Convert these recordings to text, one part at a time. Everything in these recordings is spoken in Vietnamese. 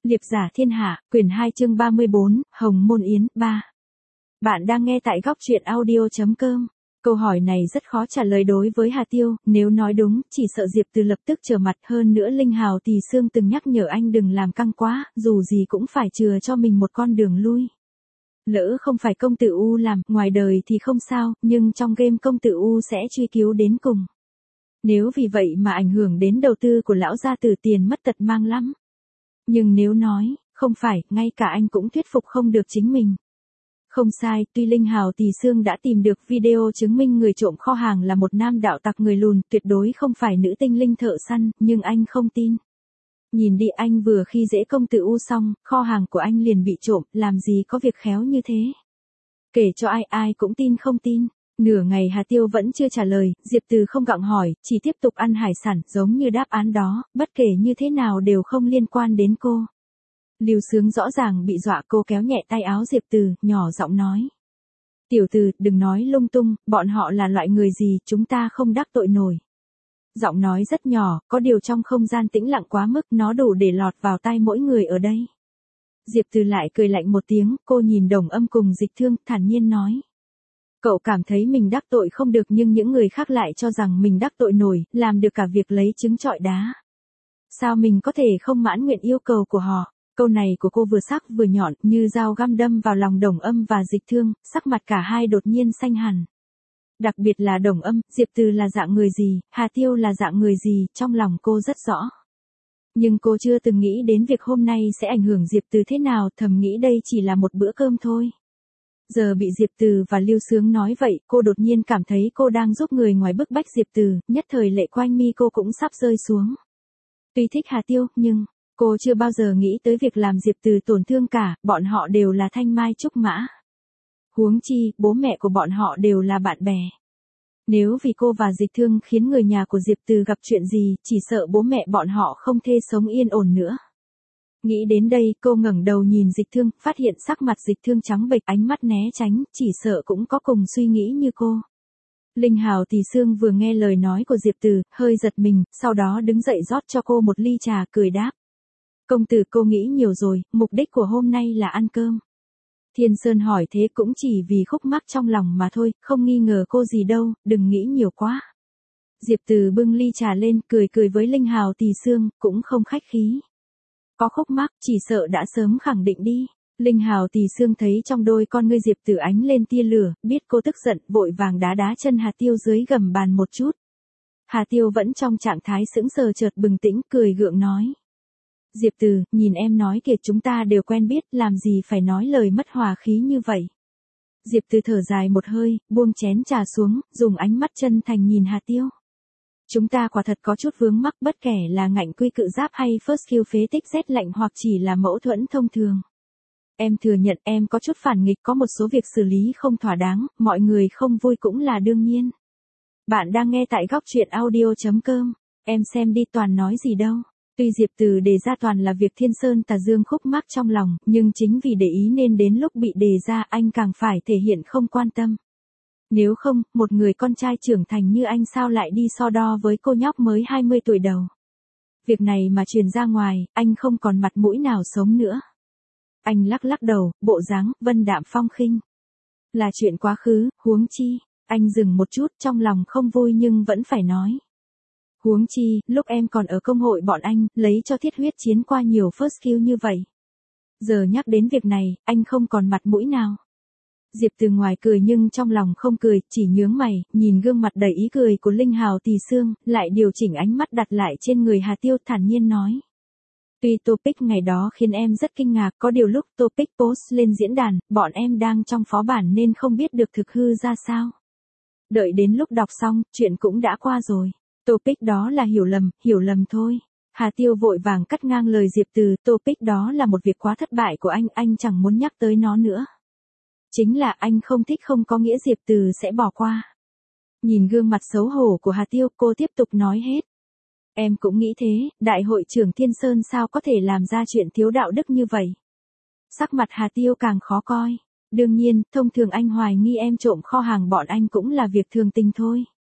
Liệp giả thiên hạ, quyển 2 chương 34, Hồng Môn Yến, 3. Bạn đang nghe tại góc truyện audio.com. Câu hỏi này rất khó trả lời đối với Hà Tiêu, nếu nói đúng, chỉ sợ Diệp Từ lập tức trở mặt, hơn nữa Linh Hào Tỳ Xương từng nhắc nhở anh đừng làm căng quá, dù gì cũng phải chừa cho mình một con đường lui. Lỡ không phải công tử U làm, ngoài đời thì không sao, nhưng trong game công tử U sẽ truy cứu đến cùng. Nếu vì vậy mà ảnh hưởng đến đầu tư của lão gia tử tiền mất tật mang lắm. Nhưng nếu nói, không phải, ngay cả anh cũng thuyết phục không được chính mình. Không sai, tuy Linh Hào Tỳ Xương đã tìm được video chứng minh người trộm kho hàng là một nam đạo tặc người lùn, tuyệt đối không phải nữ tinh linh thợ săn, nhưng anh không tin. Nhìn đi, anh vừa khi dễ công tử U xong, kho hàng của anh liền bị trộm, làm gì có việc khéo như thế. Kể cho ai, ai cũng tin không tin. Nửa ngày Hà Tiêu vẫn chưa trả lời, Diệp Từ không gặng hỏi, chỉ tiếp tục ăn hải sản, giống như đáp án đó, bất kể như thế nào đều không liên quan đến cô. Lưu Sướng rõ ràng bị dọa, cô kéo nhẹ tay áo Diệp Từ, nhỏ giọng nói. Tiểu Từ, đừng nói lung tung, bọn họ là loại người gì, chúng ta không đắc tội nổi. Giọng nói rất nhỏ, có điều trong không gian tĩnh lặng quá mức, nó đủ để lọt vào tai mỗi người ở đây. Diệp Từ lại cười lạnh một tiếng, cô nhìn Đồng Âm cùng Dịch Thương, thản nhiên nói. Cậu cảm thấy mình đắc tội không được nhưng những người khác lại cho rằng mình đắc tội nổi, làm được cả việc lấy trứng trọi đá. Sao mình có thể không mãn nguyện yêu cầu của họ? Câu này của cô vừa sắc vừa nhọn, như dao găm đâm vào lòng Đồng Âm và Dịch Thương, sắc mặt cả hai đột nhiên xanh hẳn. Đặc biệt là Đồng Âm, Diệp Từ là dạng người gì, Hà Tiêu là dạng người gì, trong lòng cô rất rõ. Nhưng cô chưa từng nghĩ đến việc hôm nay sẽ ảnh hưởng Diệp Từ thế nào, thầm nghĩ đây chỉ là một bữa cơm thôi. Giờ bị Diệp Từ và Lưu Sướng nói vậy, cô đột nhiên cảm thấy cô đang giúp người ngoài bức bách Diệp Từ, nhất thời lệ quanh mi cô cũng sắp rơi xuống. Tuy thích Hà Tiêu, nhưng cô chưa bao giờ nghĩ tới việc làm Diệp Từ tổn thương cả, bọn họ đều là thanh mai trúc mã. Huống chi, bố mẹ của bọn họ đều là bạn bè. Nếu vì cô và Dịch Thương khiến người nhà của Diệp Từ gặp chuyện gì, chỉ sợ bố mẹ bọn họ không thể sống yên ổn nữa. Nghĩ đến đây, cô ngẩng đầu nhìn Dịch Thương, phát hiện sắc mặt Dịch Thương trắng bệch, ánh mắt né tránh, chỉ sợ cũng có cùng suy nghĩ như cô. Linh Hào Tỳ Xương vừa nghe lời nói của Diệp Từ, hơi giật mình, sau đó đứng dậy rót cho cô một ly trà, cười đáp. Công tử, cô nghĩ nhiều rồi, mục đích của hôm nay là ăn cơm. Thiên Sơn hỏi thế cũng chỉ vì khúc mắc trong lòng mà thôi, không nghi ngờ cô gì đâu, đừng nghĩ nhiều quá. Diệp Từ bưng ly trà lên, cười cười với Linh Hào Tỳ Xương, cũng không khách khí. Có khúc mắc, chỉ sợ đã sớm khẳng định đi. Linh Hào Tỳ Xương thấy trong đôi con ngươi Diệp Từ ánh lên tia lửa, biết cô tức giận, vội vàng đá đá chân Hà Tiêu dưới gầm bàn một chút. Hà Tiêu vẫn trong trạng thái sững sờ chợt bừng tỉnh, cười gượng nói. Diệp Từ, nhìn em nói kìa, chúng ta đều quen biết, làm gì phải nói lời mất hòa khí như vậy. Diệp Từ thở dài một hơi, buông chén trà xuống, dùng ánh mắt chân thành nhìn Hà Tiêu. Chúng ta quả thật có chút vướng mắc, bất kể là ngạnh quy cự giáp hay first kill phế tích rét lạnh hoặc chỉ là mẫu thuẫn thông thường. Em thừa nhận em có chút phản nghịch, có một số việc xử lý không thỏa đáng, mọi người không vui cũng là đương nhiên. Bạn đang nghe tại góc truyện audio.com, em xem đi, toàn nói gì đâu. Tuy Diệp Từ đề ra toàn là việc Thiên Sơn Tà Dương khúc mắc trong lòng, nhưng chính vì để ý nên đến lúc bị đề ra anh càng phải thể hiện không quan tâm. Nếu không, một người con trai trưởng thành như anh sao lại đi so đo với cô nhóc mới 20 tuổi đầu. Việc này mà truyền ra ngoài, anh không còn mặt mũi nào sống nữa. Anh lắc lắc đầu, bộ dáng vân đạm phong khinh. Là chuyện quá khứ, huống chi. Anh dừng một chút, trong lòng không vui nhưng vẫn phải nói. Huống chi, lúc em còn ở công hội bọn anh, lấy cho thiết huyết chiến qua nhiều first kill như vậy. Giờ nhắc đến việc này, anh không còn mặt mũi nào. Diệp Từ ngoài cười nhưng trong lòng không cười, chỉ nhướng mày, nhìn gương mặt đầy ý cười của Linh Hào Tỳ Xương, lại điều chỉnh ánh mắt đặt lại trên người Hà Tiêu, thản nhiên nói. Tuy topic ngày đó khiến em rất kinh ngạc, có điều lúc topic post lên diễn đàn, bọn em đang trong phó bản nên không biết được thực hư ra sao. Đợi đến lúc đọc xong, chuyện cũng đã qua rồi. Topic đó là hiểu lầm thôi. Hà Tiêu vội vàng cắt ngang lời Diệp Từ, topic đó là một việc quá thất bại của anh chẳng muốn nhắc tới nó nữa. Chính là anh không thích không có nghĩa Diệp Từ sẽ bỏ qua. Nhìn gương mặt xấu hổ của Hà Tiêu, cô tiếp tục nói hết. Em cũng nghĩ thế, đại hội trưởng Thiên Sơn sao có thể làm ra chuyện thiếu đạo đức như vậy. Sắc mặt Hà Tiêu càng khó coi. Đương nhiên, thông thường anh hoài nghi em trộm kho hàng bọn anh cũng là việc thường tình thôi.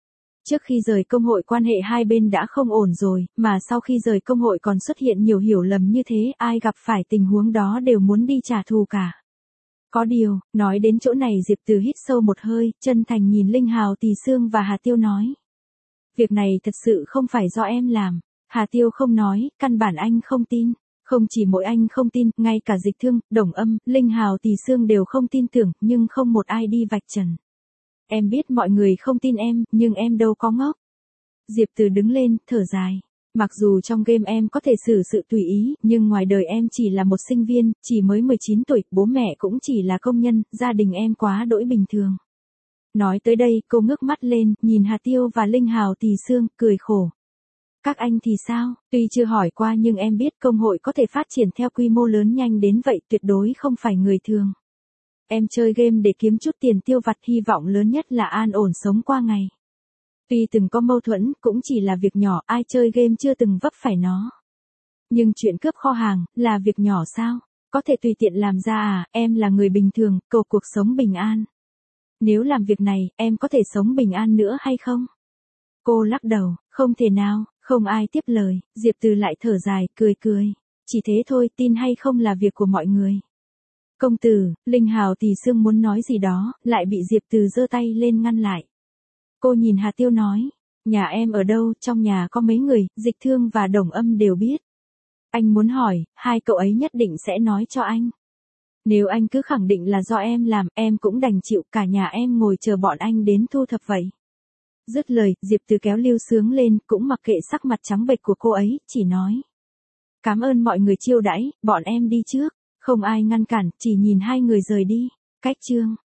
Trước khi rời công hội quan hệ hai bên đã không ổn rồi, mà sau khi rời công hội còn xuất hiện nhiều hiểu lầm như thế, ai gặp phải tình huống đó đều muốn đi trả thù cả. Có điều, nói đến chỗ này Diệp Từ hít sâu một hơi, chân thành nhìn Linh Hào Tỳ Sương và Hà Tiêu nói. Việc này thật sự không phải do em làm. Hà Tiêu không nói, căn bản anh không tin. Không chỉ mỗi anh không tin, ngay cả Dịch Thương, Đồng Âm, Linh Hào Tỳ Sương đều không tin tưởng, nhưng không một ai đi vạch trần. Em biết mọi người không tin em, nhưng em đâu có ngốc. Diệp Từ đứng lên, thở dài. Mặc dù trong game em có thể xử sự tùy ý, nhưng ngoài đời em chỉ là một sinh viên, chỉ mới 19 tuổi, bố mẹ cũng chỉ là công nhân, gia đình em quá đỗi bình thường. Nói tới đây, cô ngước mắt lên, nhìn Hà Tiêu và Linh Hào Tỳ Sương, cười khổ. Các anh thì sao? Tuy chưa hỏi qua nhưng em biết công hội có thể phát triển theo quy mô lớn nhanh đến vậy tuyệt đối không phải người thường. Em chơi game để kiếm chút tiền tiêu vặt, hy vọng lớn nhất là an ổn sống qua ngày. Tuy từng có mâu thuẫn, cũng chỉ là việc nhỏ, ai chơi game chưa từng vấp phải nó. Nhưng chuyện cướp kho hàng, là việc nhỏ sao? Có thể tùy tiện làm ra à, em là người bình thường, cầu cuộc sống bình an. Nếu làm việc này, em có thể sống bình an nữa hay không? Cô lắc đầu, không thể nào, không ai tiếp lời, Diệp Từ lại thở dài, cười cười. Chỉ thế thôi, tin hay không là việc của mọi người. Công tử, Linh Hào Tỳ Sương muốn nói gì đó, lại bị Diệp Từ giơ tay lên ngăn lại. Cô nhìn Hà Tiêu nói, nhà em ở đâu, trong nhà có mấy người, Dịch Thương và Đồng Âm đều biết. Anh muốn hỏi, hai cậu ấy nhất định sẽ nói cho anh. Nếu anh cứ khẳng định là do em làm, em cũng đành chịu, cả nhà em ngồi chờ bọn anh đến thu thập vậy. Dứt lời, Diệp Từ kéo Lưu Sướng lên, cũng mặc kệ sắc mặt trắng bệch của cô ấy, chỉ nói. Cảm ơn mọi người chiêu đãi, bọn em đi trước. Không ai ngăn cản, chỉ nhìn hai người rời đi. Cách chương